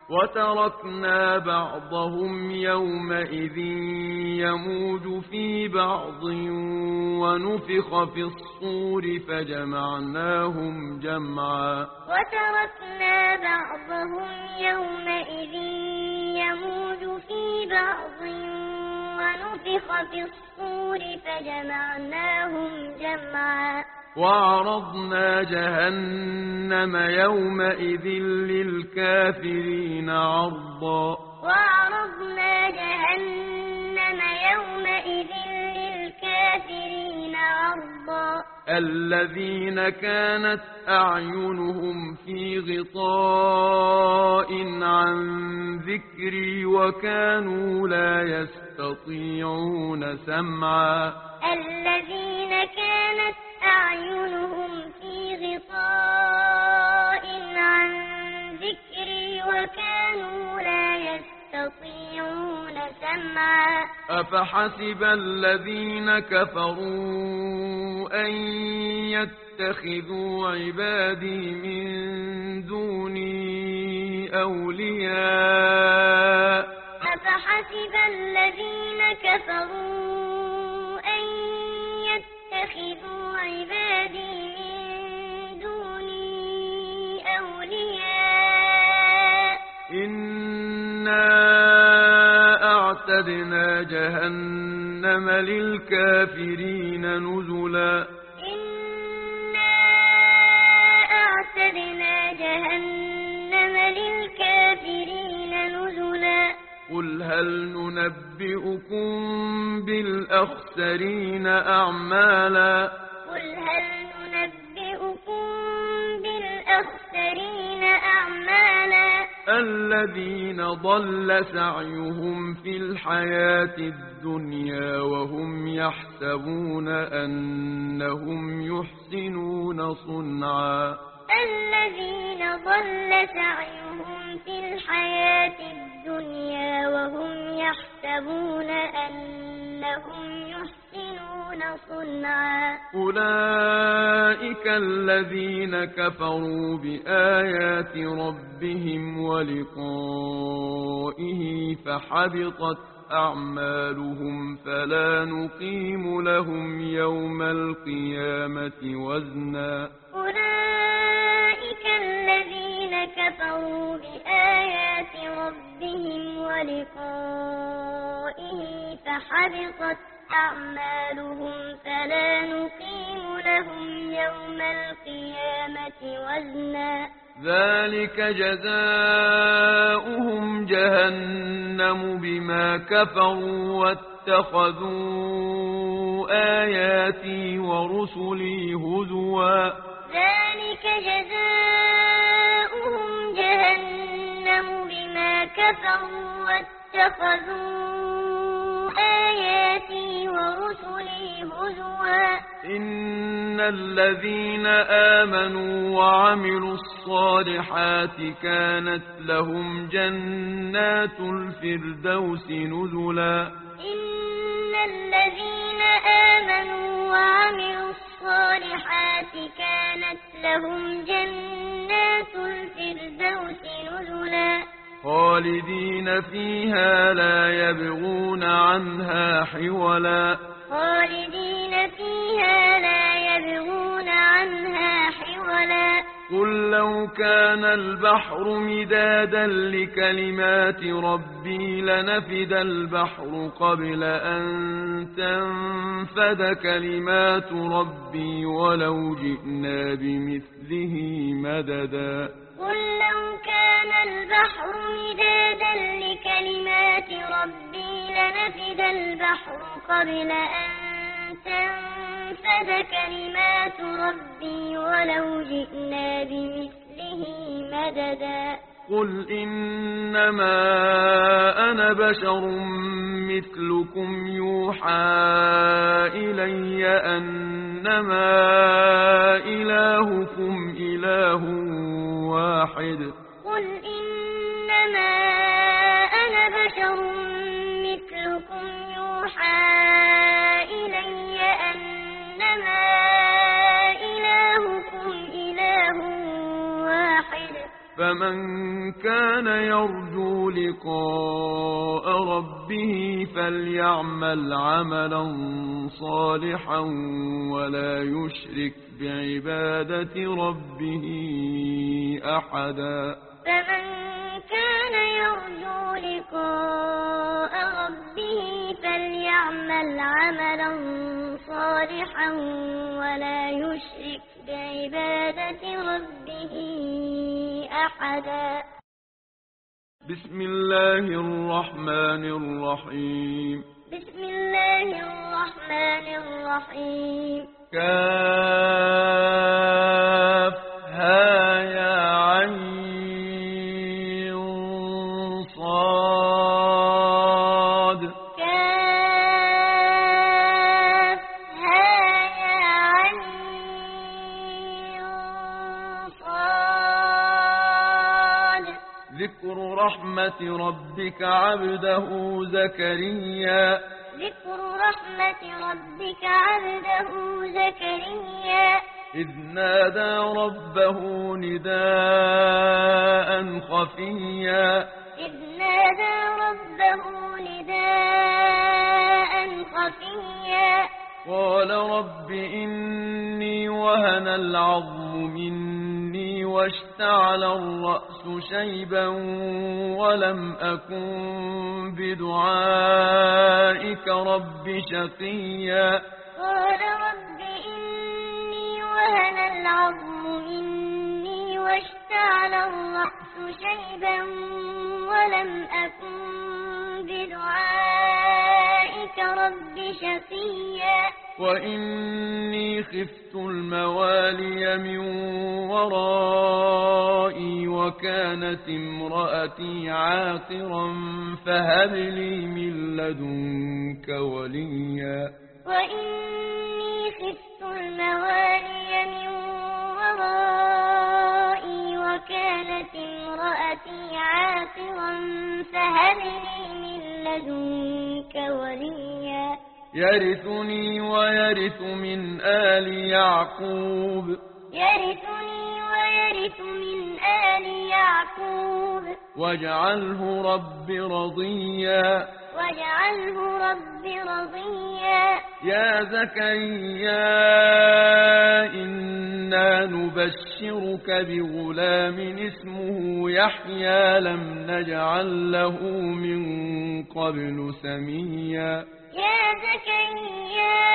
وتركنا بعضهم يومئذ يموج في بعض ونفخ في الصور فجمعناهم جمعا وتركنا بعضهم يومئذ يموج في بعض ونفخ في الصور فجمعناهم جمعا وعرضنا جهنم يومئذ للكافرين عرضا وعرضنا جهنم يومئذ للكافرين عرضا الذين كانت أعينهم في غطاء عن ذكري وكانوا لا يستطيعون سمعا الذين كانت أعينهم في غطاء عن ذكري وكانوا لا يستطيعون سمعا أفحسب الذين كفروا أن يتخذوا عبادي من دوني أولياء أفحسب الذين كفروا أن يتخذوا عبادي من دوني أولياء إنا أعتدنا جهنم للكافرين نزلا إنا أعتدنا جهنم للكافرين نزلا قل هل ننبئكم بالأخسرين أعمالا قل هل ننبئكم بالأخسرين أعمالا الذين ضل سعيهم في الحياة الدنيا وهم يحسبون أنهم يحسنون صنعا الذين ضل سعيهم في الحياة الدنيا وهم يحسبون أنهم يحسنون صنعا أولئك الذين كفروا بآيات ربهم ولقائه فحبطت أعمالهم فلا نقيم لهم يوم القيامة وزنا أولئك الذين كفروا بآيات ربهم ولقائه فحبطت أعمالهم فلا نقيم لهم يوم القيامة وزنا ذلك جزاؤهم جهنم بما كفروا واتخذوا آياتي ورسلي هزوا ذلك جزاؤهم جهنم بما كفروا واتخذوا آياتي ورسلي هزوا إن الذين آمنوا وعملوا الصالحات كانت لهم جنات الفردوس نزلا إن الذين آمنوا وعملوا الصالحات كانت لهم جنات الفردوس نزلا خالدين فيها لا يبغون عنها حولا خالدين فيها لا يبغون عنها حولا قل لو كان البحر مدادا لكلمات ربي لنفد البحر قبل أن تنفد كلمات ربي ولو جئنا بمثله مددا قل لو كان البحر مدادا لكلمات ربي لنفد البحر قبل أن تنفد كلمات ربي ولو جئنا بمثله مددا قل إنما أنا بشر مثلكم يوحى إلي أنما إلهكم إله واحد قل إنما أنا بشر مثلكم يوحى إلي أنما إلهكم إله واحد فمن كان يرجو لقاء ربه فليعمل عملا صالحا ولا يشرك بعبادة ربه أحدا. فمن كان يرجو لقاء ربه فليعمل عملا صالحا ولا يشرك بعبادة ربه أحدا. بسم الله الرحمن الرحيم. بسم الله الرحمن الرحيم. كافها يا عين صاد. كافها يا عين صاد. ذكر رحمة ربك عبده زكريا. ذكر رحمة ربك عبده زكريا إذ نادى ربه نداء خفيا. إذ نادى ربه نداء خفيا قال رب إني وهن العظم مني واشتعل الرأس شيبا ولم أكن بدعائك رب شقيا. قال رب إني وهن العظم مني واشتعل الرأس شيبا ولم أكن بدعائك رب شقيا. وإني خفت الموالي من ورائي وكانت امرأتي عاقرا فهب لي من لدنك وليا. وإني خفت الموالي من ورائي وكانت امرأتي عاقرا فهب لي من لدنك وليا. يرثني ويرث من آل يعقوب. يرثني ويرث من آل يعقوب. واجعله رب رضيا. واجعله رب رضيا. يا زكريا إنا نبشرك بغلام اسمه يحيى لم نجعل له من قبل سميا. يا زكريا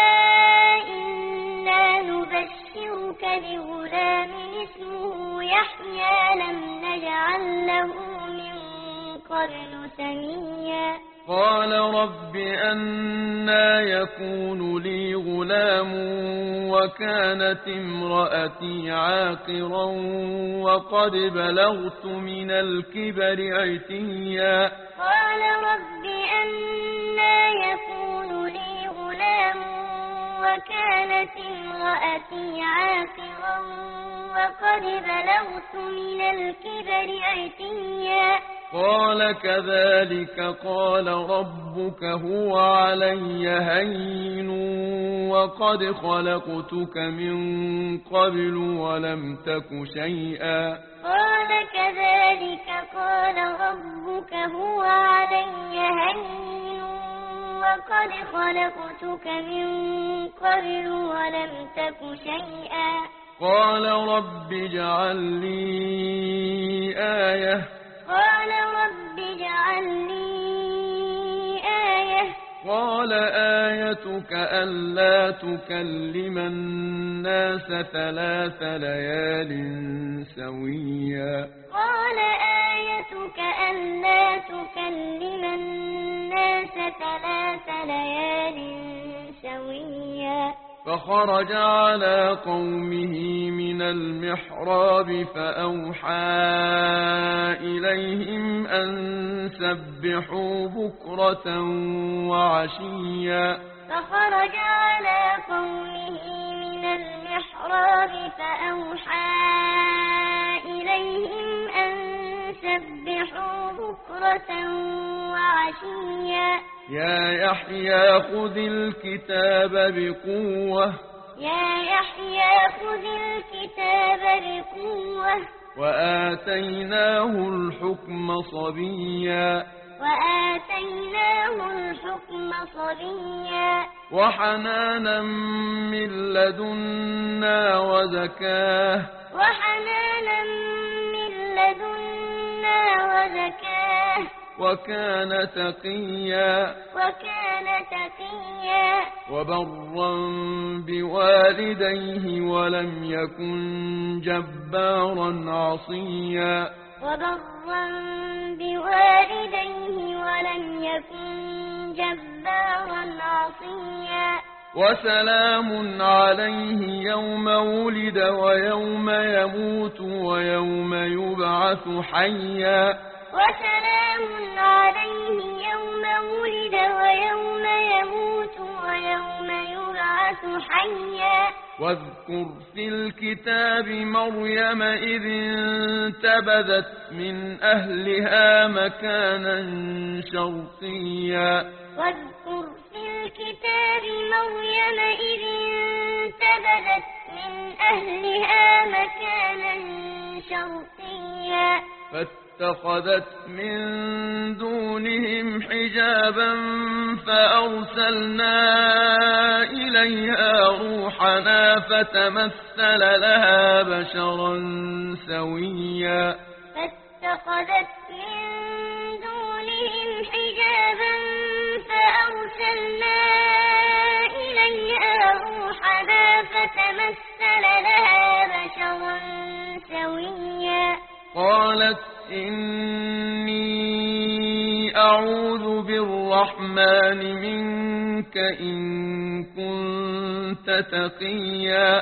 إنا نبشرك بغلام اسمه يحيى لم نجعل له من قبل سميا. قال رب أنى يكون لي غلام وكانت امرأتي عاقرا وقد بلغت من الكبر عتيا. قال رب أنى يكون لي غلام وكانت امرأتي عاقرا وقد بلغت من الكبر عتيا. قال كذلك قال ربك هو علي هين وقد خلقتك من قبل ولم تك شيئا. قال كذلك قال ربك هو علي هين وقد خلقتك من قبل ولم تك شيئا. قال رب اجعل لي آية. قال رب اجعل لي آية. قال آيتك ألا تكلم الناس 3 ليال سويا. قال آيتك ألا تكلم الناس 3 ليال سويا. فخرج على قومه من المحراب فأوحى إليهم أن سبحوا بكرة وعشيا. فخرج على قومه من المحراب فأوحى إليهم أن سبحوا بكرة وعشيا. يا يحيى خذ الكتاب بقوة. يا يحيى خذ الكتاب بقوة. وآتيناه الحكم صبيا وحنانا من لدنا وزكاه وكان تقيا وبرا بوالديه ولم يكن جبارا عصيا وسلام عليه يوم ولد ويوم يموت ويوم يبعث حيا واذكر في الكتاب مريم إذ انتبذت من أهلها مكانا شرقيا فاتخذت من دونهم حجابا فأرسلنا إليها روحنا فتمثل لها بشرا سويا قالت إني أعوذ بالرحمن منك إن كنت تقيا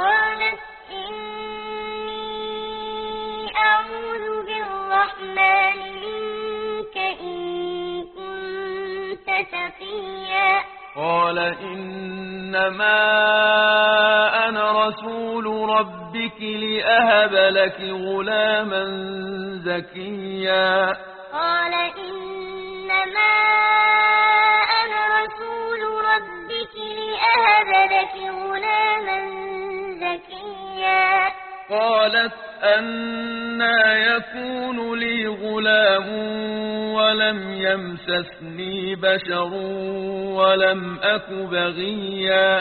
قال إنما أنا رسول ربك لأهب لك غلاما زكيا قالت أنى يكون لي غلام ولم يمسسني بشر ولم أك بغيا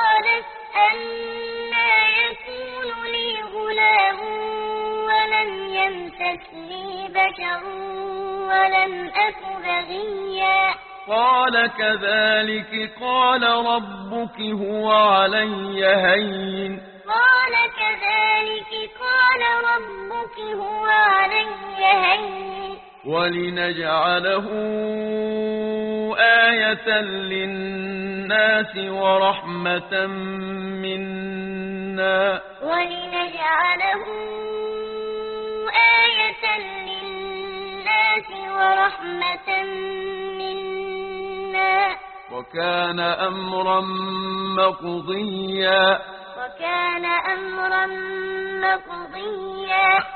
قال كذلك قال ربك هو علي هين ولنجعله آية للناس ورحمة منا وكان أمرا مقضيا